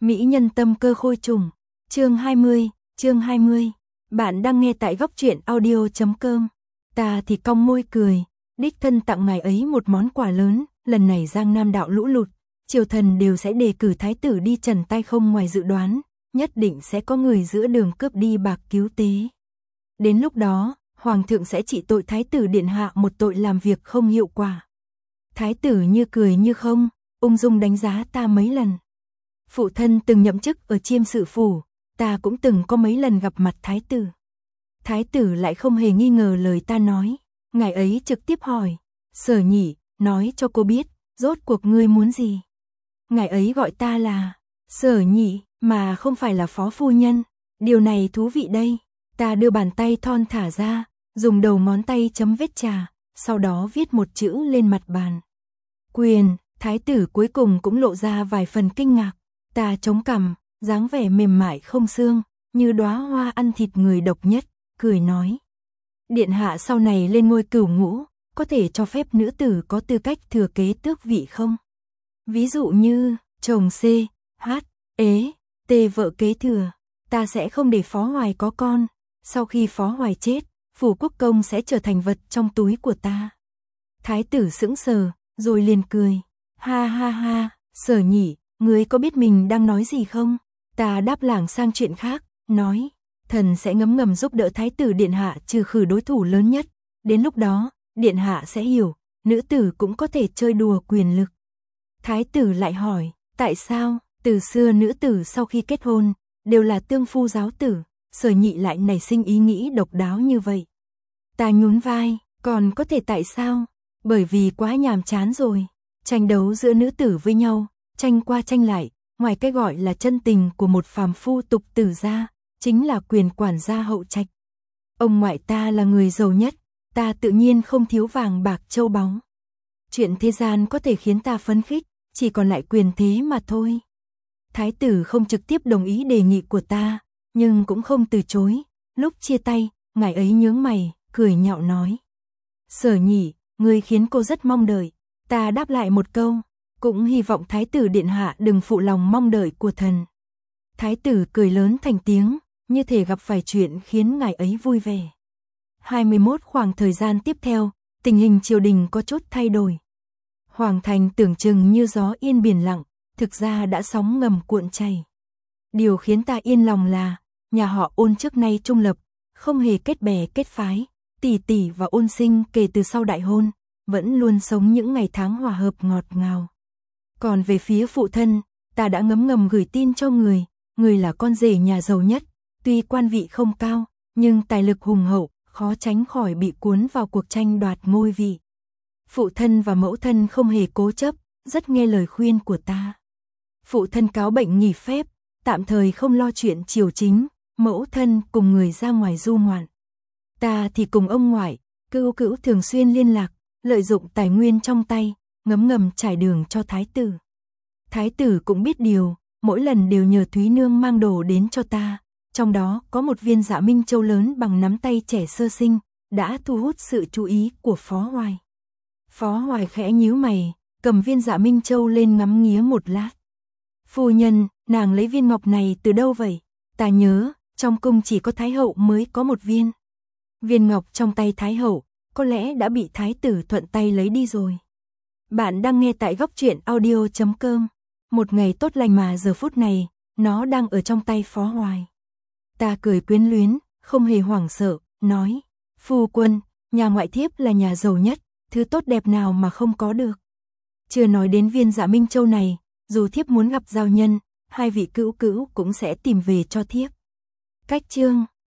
Mỹ nhân tâm cơ khôi trùng. Chương 20. Bạn đang nghe tại góc truyện audio.com. Ta thì cong môi cười, đích thân tặng ngài ấy một món quà lớn, lần này Giang Nam đạo lũ lụt, triều thần đều sẽ đề cử thái tử đi trần tay không, ngoài dự đoán, nhất định sẽ có người giữa đường cướp đi bạc cứu tế. Đến lúc đó, hoàng thượng sẽ trị tội thái tử điện hạ một tội làm việc không hiệu quả. Thái tử như cười như không, ung dung đánh giá ta mấy lần. Phụ thân từng nhậm chức ở Chiêm sự phủ, ta cũng từng có mấy lần gặp mặt thái tử. Thái tử lại không hề nghi ngờ lời ta nói, ngài ấy trực tiếp hỏi, Sở Nhị, nói cho cô biết, rốt cuộc ngươi muốn gì? Ngài ấy gọi ta là Sở Nhị, mà không phải là phó phu nhân, điều này thú vị đây. Ta đưa bàn tay thon thả ra, dùng đầu ngón tay chấm vết trà, sau đó viết một chữ lên mặt bàn. Quyền. Thái tử cuối cùng cũng lộ ra vài phần kinh ngạc. Ta chống cằm, dáng vẻ mềm mại không xương, như đóa hoa ăn thịt người độc nhất, cười nói. Điện hạ sau này lên ngôi cửu ngũ, có thể cho phép nữ tử có tư cách thừa kế tước vị không? Ví dụ như, chồng C, H, ế, T vợ kế thừa, ta sẽ không để Phó Hoài có con. Sau khi Phó Hoài chết, phủ quốc công sẽ trở thành vật trong túi của ta. Thái tử sững sờ, rồi liền cười. Ha ha ha, Sở Nhị, ngươi có biết mình đang nói gì không? Ta đáp lảng sang chuyện khác, nói, thần sẽ ngấm ngầm giúp đỡ thái tử điện hạ trừ khử đối thủ lớn nhất. Đến lúc đó, điện hạ sẽ hiểu, nữ tử cũng có thể chơi đùa quyền lực. Thái tử lại hỏi, tại sao, từ xưa nữ tử sau khi kết hôn, đều là tương phu giáo tử, Sở Nhị lại nảy sinh ý nghĩ độc đáo như vậy? Ta nhún vai, còn có thể tại sao? Bởi vì quá nhàm chán rồi. Tranh đấu giữa nữ tử với nhau, tranh qua tranh lại, ngoài cái gọi là chân tình của một phàm phu tục tử ra, chính là quyền quản gia hậu trạch. Ông ngoại ta là người giàu nhất, ta tự nhiên không thiếu vàng bạc châu báu. Chuyện thế gian có thể khiến ta phấn khích, chỉ còn lại quyền thế mà thôi. Thái tử không trực tiếp đồng ý đề nghị của ta, nhưng cũng không từ chối. Lúc chia tay, ngài ấy nhướng mày, cười nhạo nói. Sở Nhị, ngươi khiến cô rất mong đợi. Ta đáp lại một câu, cũng hy vọng thái tử điện hạ đừng phụ lòng mong đợi của thần. Thái tử cười lớn thành tiếng, như thể gặp phải chuyện khiến ngài ấy vui vẻ. 21 khoảng thời gian tiếp theo, tình hình triều đình có chút thay đổi. Hoàng thành tưởng chừng như gió yên biển lặng, thực ra đã sóng ngầm cuộn chảy. Điều khiến ta yên lòng là, nhà họ Ôn trước nay trung lập, không hề kết bè kết phái, Tỷ Tỷ và Ôn Sinh kể từ sau đại hôn, vẫn luôn sống những ngày tháng hòa hợp ngọt ngào. Còn về phía phụ thân, ta đã ngấm ngầm gửi tin cho người là con rể nhà giàu nhất, tuy quan vị không cao, nhưng tài lực hùng hậu, khó tránh khỏi bị cuốn vào cuộc tranh đoạt ngôi vị. Phụ thân và mẫu thân không hề cố chấp, rất nghe lời khuyên của ta. Phụ thân cáo bệnh nghỉ phép, tạm thời không lo chuyện triều chính, mẫu thân cùng người ra ngoài du ngoạn. Ta thì cùng ông ngoại, cữu thường xuyên liên lạc, lợi dụng tài nguyên trong tay, ngấm ngầm trải đường cho thái tử. Thái tử cũng biết điều, mỗi lần đều nhờ Thúy Nương mang đồ đến cho ta, trong đó có một viên Dạ Minh Châu lớn bằng nắm tay trẻ sơ sinh, đã thu hút sự chú ý của Phó Hoài. Phó Hoài khẽ nhíu mày, cầm viên Dạ Minh Châu lên ngắm nghía một lát. Phu nhân, nàng lấy viên ngọc này từ đâu vậy? Ta nhớ, trong cung chỉ có Thái hậu mới có một viên. Viên ngọc trong tay Thái hậu, có lẽ đã bị thái tử thuận tay lấy đi rồi. Bạn đang nghe tại góc truyện audio.com. Một ngày tốt lành mà giờ phút này, nó đang ở trong tay Phó Hoài. Ta cười quyến luyến, không hề hoảng sợ, nói, phu quân, nhà ngoại thiếp là nhà giàu nhất, thứ tốt đẹp nào mà không có được. Chưa nói đến viên Dạ Minh Châu này, dù thiếp muốn gặp giao nhân, hai vị cữu cũng sẽ tìm về cho thiếp. Cách chương